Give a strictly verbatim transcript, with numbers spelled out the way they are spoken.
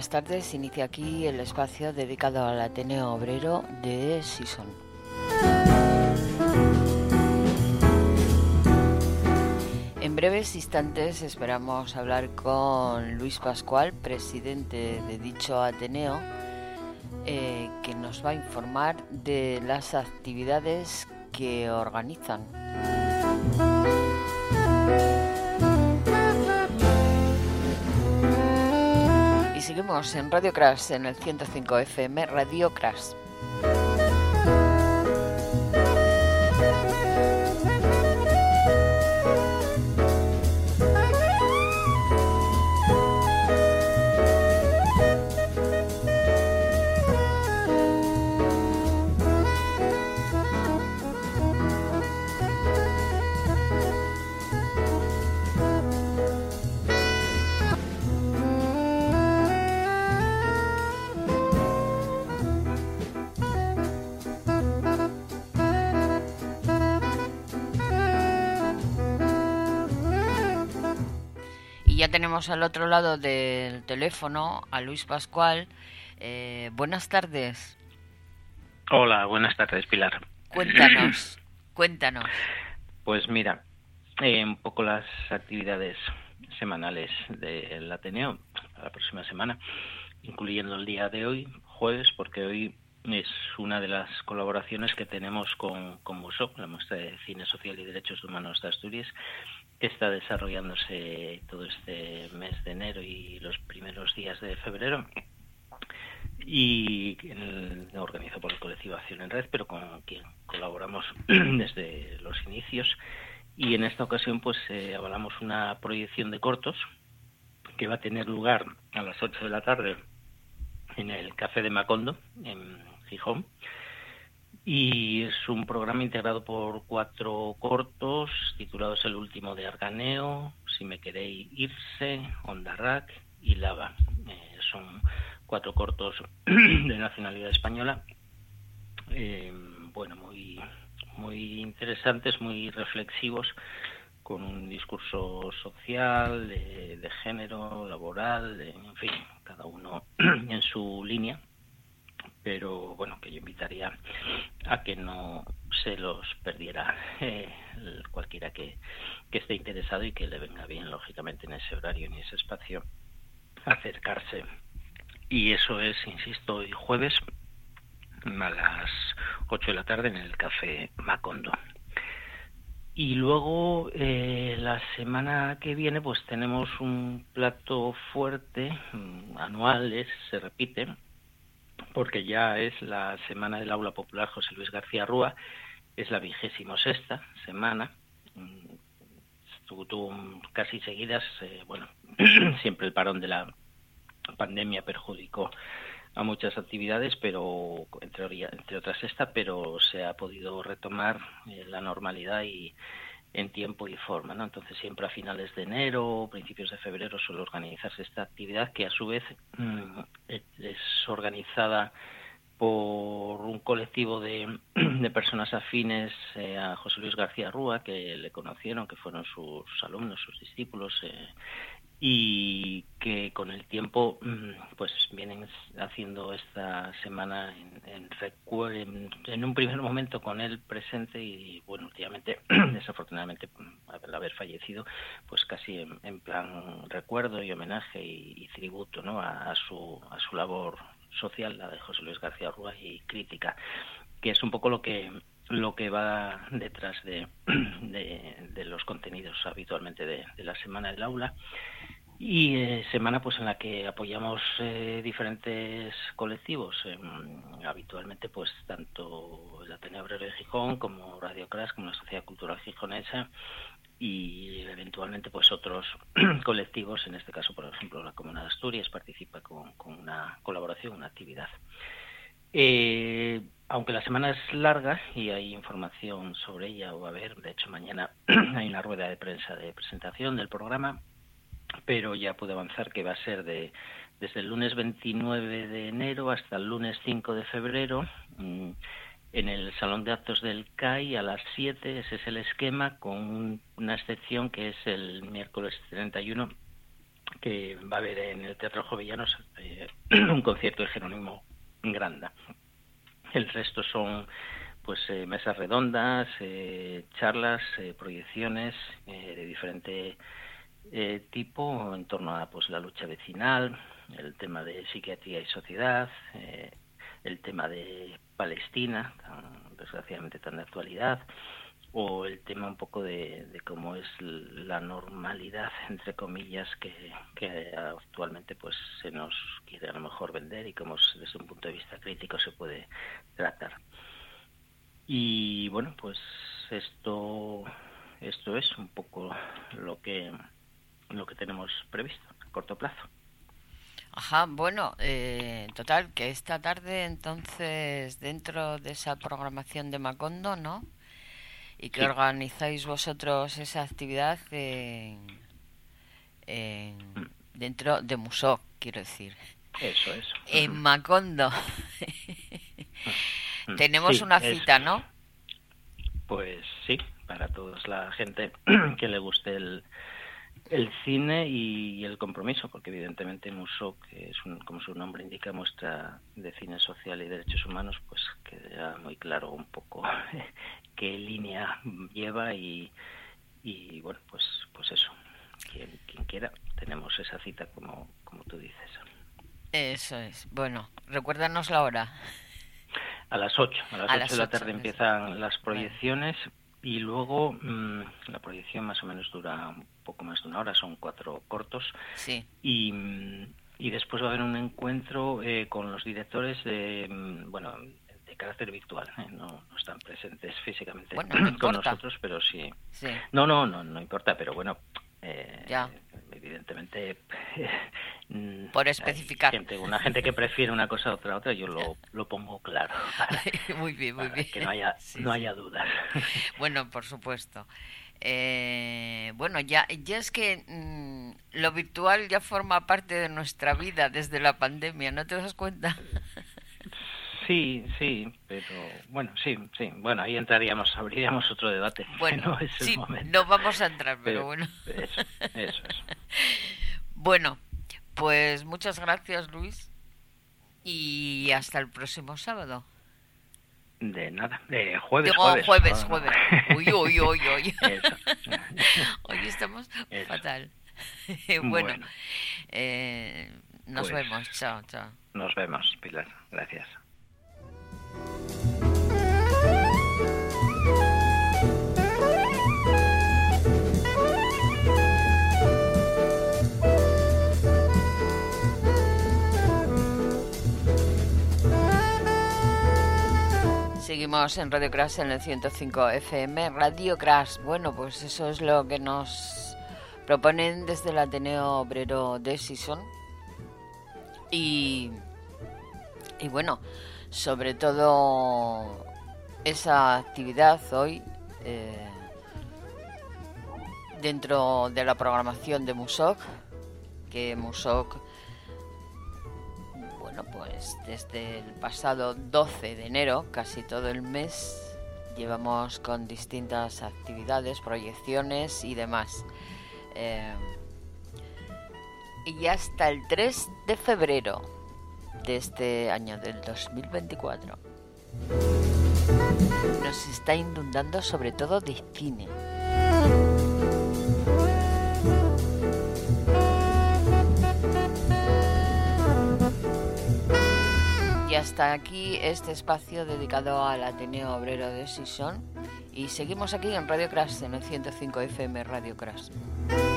buenas tardes. Inicia aquí el espacio dedicado al Ateneo Obrero de Sison. En breves instantes esperamos hablar con Luis Pascual, presidente de dicho Ateneo, eh, que nos va a informar de las actividades que organizan. Y seguimos en Radio Crash, en el ciento cinco F M, Radio Crash. Ya tenemos al otro lado del teléfono a Luis Pascual. Eh, buenas tardes. Hola, buenas tardes, Pilar. Cuéntanos, cuéntanos. Pues mira, eh, un poco las actividades semanales del Ateneo para la próxima semana, incluyendo el día de hoy, jueves, porque hoy es una de las colaboraciones que tenemos con, con MUSOC, la Muestra de Cine Social y Derechos Humanos de Asturias, que está desarrollándose todo este mes de enero y los primeros días de febrero, y el, organizado por el colectivo Acción en Red, pero con quien colaboramos desde los inicios. Y en esta ocasión pues eh, avalamos una proyección de cortos que va a tener lugar a las ocho de la tarde en el Café de Macondo, en Gijón. Y es un programa integrado por cuatro cortos titulados El último de Arganeo, Si me queréis irse, Ondarrak y Lava. Eh, son cuatro cortos de nacionalidad española, eh, bueno, muy, muy interesantes, muy reflexivos, con un discurso social, de, de género, laboral, de, en fin, cada uno en su línea. Pero bueno, que yo invitaría a que no se los perdiera eh, cualquiera que, que esté interesado y que le venga bien, lógicamente, en ese horario, en ese espacio, acercarse. Y eso es, insisto, hoy jueves a las ocho de la tarde en el Café Macondo. Y luego eh, la semana que viene pues tenemos un plato fuerte, anual, es, se repite, porque ya es la Semana del Aula Popular José Luis García Rúa, es la vigésimo sexta semana, tuvo casi seguidas, eh, bueno, siempre el parón de la pandemia perjudicó a muchas actividades, pero entre, entre otras esta, pero se ha podido retomar eh, la normalidad y en tiempo y forma, ¿no? Entonces siempre a finales de enero, principios de febrero suele organizarse esta actividad, que a su vez mmm, es organizada por un colectivo de, de personas afines eh, a José Luis García Rúa, que le conocieron, que fueron sus alumnos, sus discípulos, eh, y que con el tiempo pues vienen haciendo esta semana en, en, en, en un primer momento con él presente, y bueno, últimamente desafortunadamente al haber fallecido pues casi en, en plan recuerdo y homenaje y, y tributo, ¿no?, a, a su a su labor social, la de José Luis García Rúa, y crítica, que es un poco lo que lo que va detrás de, de, de los contenidos habitualmente de, de la Semana del Aula. Y eh, semana pues en la que apoyamos eh, diferentes colectivos, eh, habitualmente pues tanto el Ateneo Obrero de Gijón como Radio Crash, como la Sociedad Cultural Gijonesa, y eventualmente pues otros colectivos, en este caso por ejemplo la Comuna de Asturias participa con, con una colaboración, una actividad. Eh, aunque la semana es larga y hay información sobre ella, o va a haber, de hecho mañana hay una rueda de prensa de presentación del programa, pero ya puedo avanzar que va a ser de desde el lunes veintinueve de enero hasta el lunes cinco de febrero, mmm, en el Salón de Actos del C A I a las siete, ese es el esquema, con una excepción que es el miércoles treinta y uno, que va a haber en el Teatro Jovellanos eh, un concierto de Jerónimo Granda. El resto son pues eh, mesas redondas, eh, charlas, eh, proyecciones eh, de diferente eh, tipo en torno a pues la lucha vecinal, el tema de psiquiatría y sociedad, eh, el tema de Palestina, tan, desgraciadamente tan de actualidad, o el tema un poco de, de cómo es la normalidad, entre comillas, que, que actualmente pues se nos quiere a lo mejor vender y cómo desde un punto de vista crítico se puede tratar. Y bueno, pues esto esto es un poco lo que lo que tenemos previsto a corto plazo. Ajá, bueno, eh, total, que esta tarde entonces dentro de esa programación de Macondo, ¿no? Y que sí. Organizáis vosotros esa actividad en, en, mm. dentro de Musoc, quiero decir. Eso, eso. En Macondo. Mm. Tenemos sí, una cita, es, ¿no? Pues sí, para toda la gente que le guste el, el cine y el compromiso, porque evidentemente Musoc, que es un, como su nombre indica, muestra de cine social y derechos humanos, pues queda muy claro un poco qué línea lleva y, y bueno, pues pues eso, quien, quien quiera, tenemos esa cita como, como tú dices. Eso es. Bueno, recuérdanos la hora. A las ocho, a las ocho de la tarde empiezan las proyecciones. Bueno. Y luego mmm, la proyección más o menos dura un poco más de una hora, son cuatro cortos. Sí. Y, y después va a haber un encuentro eh, con los directores de, bueno, de carácter virtual. ¿eh? No, no están presentes físicamente bueno, no con nosotros, pero sí. sí. No, no, no, no importa, pero bueno, eh, ya. evidentemente. Por especificar. Gente, una gente que prefiere una cosa a otra, otra, yo lo, lo pongo claro. Para, muy bien, muy bien. Que no haya, sí, no haya dudas. Bueno, por supuesto. Eh, bueno, ya, ya es que mmm, lo virtual ya forma parte de nuestra vida desde la pandemia, ¿no te das cuenta? Sí, sí, pero bueno, sí, sí. Bueno, ahí entraríamos, abriríamos otro debate. Bueno, no es el sí, momento. no vamos a entrar, pero, pero bueno. Eso, eso, eso. Bueno, pues muchas gracias, Luis, y hasta el próximo sábado. De nada, de jueves, Digo, jueves. jueves, no, jueves. No. Uy, uy, uy, uy. Eso. Hoy estamos Eso. fatal. Bueno, bueno. Eh, nos pues, vemos. Chao, chao. Nos vemos, Pilar. Gracias. Seguimos en Radio Crash en el ciento cinco F M. Radio Crash, bueno, pues eso es lo que nos proponen desde el Ateneo Obrero de Sison. Y, y bueno, sobre todo esa actividad hoy eh, dentro de la programación de Musoc, que Musoc, bueno, pues desde el pasado doce de enero, casi todo el mes, llevamos con distintas actividades, proyecciones y demás. Eh, y hasta el tres de febrero de este año, del dos mil veinticuatro, nos está inundando sobre todo de cine. Y hasta aquí este espacio dedicado al Ateneo Obrero de Sison. Y seguimos aquí en Radio Crash, en el ciento cinco F M Radio Crash.